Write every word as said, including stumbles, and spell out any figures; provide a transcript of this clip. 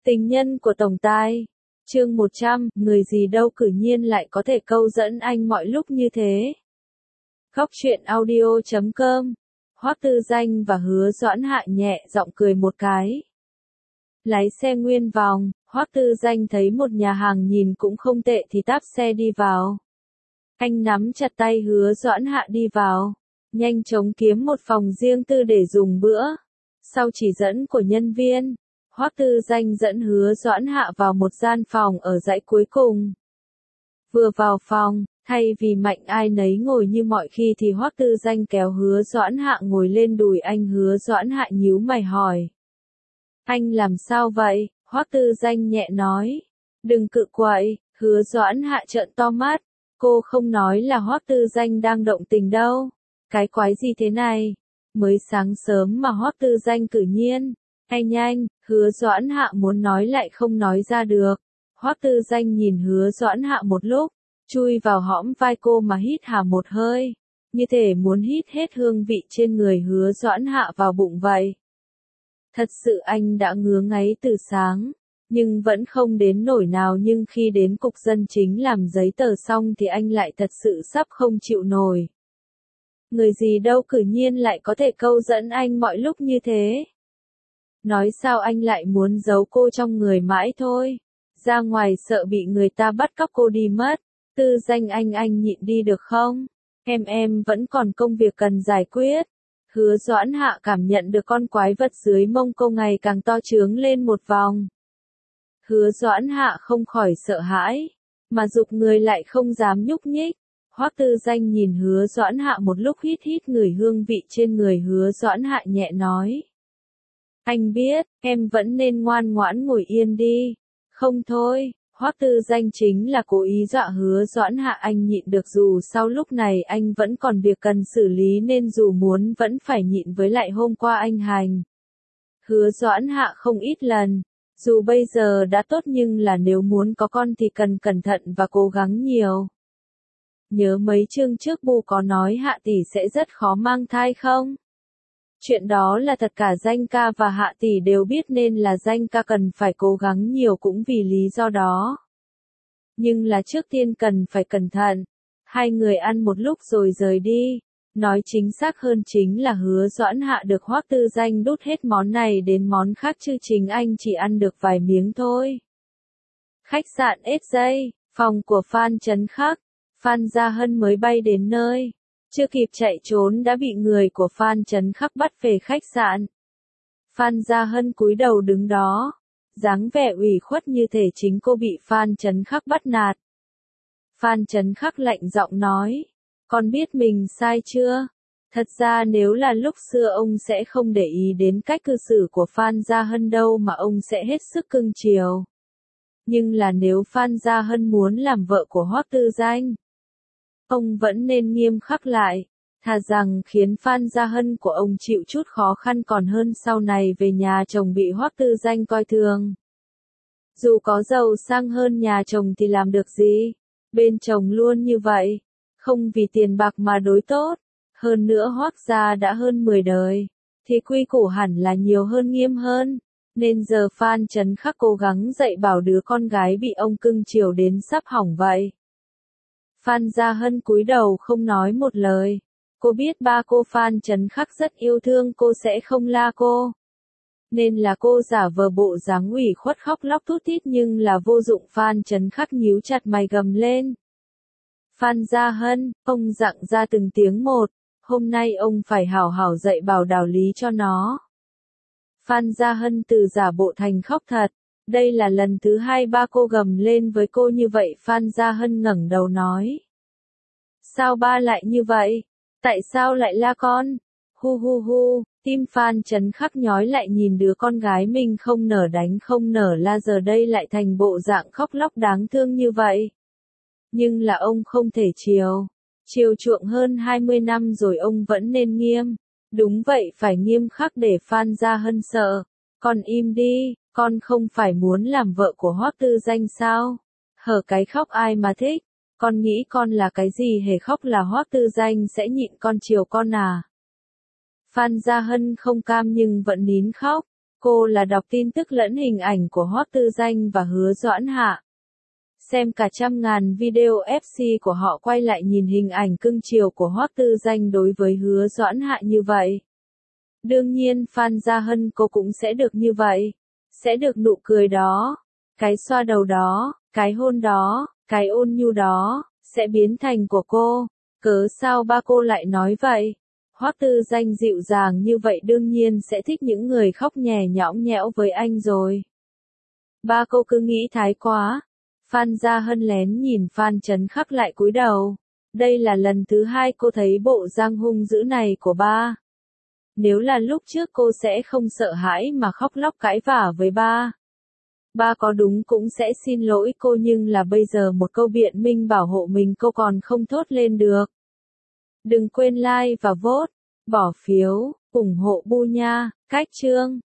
Tình nhân của tổng tài. Chương một trăm, người gì đâu cử nhiên lại có thể câu dẫn anh mọi lúc như thế. Góc truyện audio chấm com. Hoắc Tư Danh và Hứa Doãn Hạ nhẹ giọng cười một cái. Lái xe nguyên vòng, Hoắc Tư Danh thấy một nhà hàng nhìn cũng không tệ thì táp xe đi vào. Anh nắm chặt tay Hứa Doãn Hạ đi vào, nhanh chóng kiếm một phòng riêng tư để dùng bữa. Sau chỉ dẫn của nhân viên, Hoắc Tư Danh dẫn Hứa Doãn Hạ vào một gian phòng ở dãy cuối cùng. Vừa vào phòng, thay vì mạnh ai nấy ngồi như mọi khi thì Hoắc Tư Danh kéo Hứa Doãn Hạ ngồi lên đùi anh. Hứa Doãn Hạ nhíu mày hỏi. Anh làm sao vậy? Hoắc Tư Danh nhẹ nói. Đừng cự quậy. Hứa Doãn Hạ trợn to mắt. Cô không nói là Hoắc Tư Danh đang động tình đâu. Cái quái gì thế này? Mới sáng sớm mà Hoắc Tư Danh cử nhiên. Anh nhanh, Hứa Doãn Hạ muốn nói lại không nói ra được. Hoắc Tư Danh nhìn Hứa Doãn Hạ một lúc, chui vào hõm vai cô mà hít hà một hơi, như thể muốn hít hết hương vị trên người Hứa Doãn Hạ vào bụng vậy. Thật sự anh đã ngứa ngáy từ sáng, nhưng vẫn không đến nỗi nào, nhưng khi đến cục dân chính làm giấy tờ xong thì anh lại thật sự sắp không chịu nổi. Người gì đâu cử nhiên lại có thể câu dẫn anh mọi lúc như thế. Nói sao anh lại muốn giấu cô trong người mãi thôi. Ra ngoài sợ bị người ta bắt cóc cô đi mất. Tư Danh anh anh nhịn đi được không? Em em vẫn còn công việc cần giải quyết. Hứa Doãn Hạ cảm nhận được con quái vật dưới mông cô ngày càng to trướng lên một vòng. Hứa Doãn Hạ không khỏi sợ hãi, mà giục người lại không dám nhúc nhích. Hoắc Tư Danh nhìn Hứa Doãn Hạ một lúc, hít hít ngửi hương vị trên người Hứa Doãn Hạ nhẹ nói. Anh biết, em vẫn nên ngoan ngoãn ngồi yên đi. Không thôi, Hoắc Tư Danh chính là cố ý dọa Hứa Doãn Hạ. Anh nhịn được dù sau lúc này anh vẫn còn việc cần xử lý nên dù muốn vẫn phải nhịn, với lại hôm qua anh hành Hứa Doãn Hạ không ít lần. Dù bây giờ đã tốt nhưng là nếu muốn có con thì cần cẩn thận và cố gắng nhiều. Nhớ mấy chương trước Bu có nói Hạ tỷ sẽ rất khó mang thai không? Chuyện đó là thật, cả Danh ca và Hạ tỷ đều biết nên là Danh ca cần phải cố gắng nhiều cũng vì lý do đó. Nhưng là trước tiên cần phải cẩn thận. Hai người ăn một lúc rồi rời đi. Nói chính xác hơn chính là Hứa Doãn Hạ được Hoắc Tư Danh đút hết món này đến món khác chứ chính anh chỉ ăn được vài miếng thôi. Khách sạn ét gi, phòng của Phan Chấn Khắc. Phan Gia Hân mới bay đến nơi. Chưa kịp chạy trốn đã bị người của Phan Chấn Khắc bắt về khách sạn. Phan Gia Hân cúi đầu đứng đó, dáng vẻ ủy khuất như thể chính cô bị Phan Chấn Khắc bắt nạt. Phan Chấn Khắc lạnh giọng nói, con biết mình sai chưa? Thật ra nếu là lúc xưa ông sẽ không để ý đến cách cư xử của Phan Gia Hân đâu, mà ông sẽ hết sức cưng chiều. Nhưng là nếu Phan Gia Hân muốn làm vợ của Hoắc Tư Danh, ông vẫn nên nghiêm khắc lại, thà rằng khiến Phan Gia Hân của ông chịu chút khó khăn còn hơn sau này về nhà chồng bị Hoắc Tư Danh coi thường. Dù có giàu sang hơn nhà chồng thì làm được gì, bên chồng luôn như vậy, không vì tiền bạc mà đối tốt. Hơn nữa Hoắc gia đã hơn mười đời, thì quy củ hẳn là nhiều hơn, nghiêm hơn. Nên giờ Phan Chấn Khắc cố gắng dạy bảo đứa con gái bị ông cưng chiều đến sắp hỏng vậy. Phan Gia Hân cúi đầu không nói một lời. Cô biết ba cô Phan Chấn Khắc rất yêu thương cô, sẽ không la cô. Nên là cô giả vờ bộ dáng ủy khuất khóc lóc thút thít, nhưng là vô dụng. Phan Chấn Khắc nhíu chặt mày gầm lên. Phan Gia Hân, ông dặn ra từng tiếng một. Hôm nay ông phải hảo hảo dạy bảo đạo lý cho nó. Phan Gia Hân từ giả bộ thành khóc thật. Đây là lần thứ hai ba cô gầm lên với cô như vậy. Phan Gia Hân ngẩng đầu nói. Sao ba lại như vậy? Tại sao lại la con? Hu hu hu, tim Phan Chấn Khắc nhói lại nhìn đứa con gái mình không nở đánh không nở la giờ đây lại thành bộ dạng khóc lóc đáng thương như vậy. Nhưng là ông không thể chiều. Chiều chuộng hơn hai mươi năm rồi ông vẫn nên nghiêm. Đúng vậy, phải nghiêm khắc để Phan Gia Hân sợ. Con im đi, con không phải muốn làm vợ của Hoắc Tư Danh sao? Hở cái khóc ai mà thích? Con nghĩ con là cái gì hề khóc là Hoắc Tư Danh sẽ nhịn con chiều con à? Phan Gia Hân không cam nhưng vẫn nín khóc. Cô là đọc tin tức lẫn hình ảnh của Hoắc Tư Danh và Hứa Doãn Hạ. Xem cả trăm ngàn video ép xê của họ quay lại nhìn hình ảnh cưng chiều của Hoắc Tư Danh đối với Hứa Doãn Hạ như vậy. Đương nhiên Phan Gia Hân cô cũng sẽ được như vậy. Sẽ được nụ cười đó, cái xoa đầu đó, cái hôn đó, cái ôn nhu đó, sẽ biến thành của cô. Cớ sao ba cô lại nói vậy? Hoắc Tư Danh dịu dàng như vậy đương nhiên sẽ thích những người khóc nhè nhõng nhẽo với anh rồi. Ba cô cứ nghĩ thái quá. Phan Gia Hân lén nhìn Phan Chấn Khắc lại cúi đầu. Đây là lần thứ hai cô thấy bộ dạng hung dữ này của ba. Nếu là lúc trước cô sẽ không sợ hãi mà khóc lóc cãi vả với ba. Ba có đúng cũng sẽ xin lỗi cô nhưng là bây giờ một câu biện minh bảo hộ mình cô còn không thốt lên được. Đừng quên like và vote, bỏ phiếu, ủng hộ Bu nha, cách chương.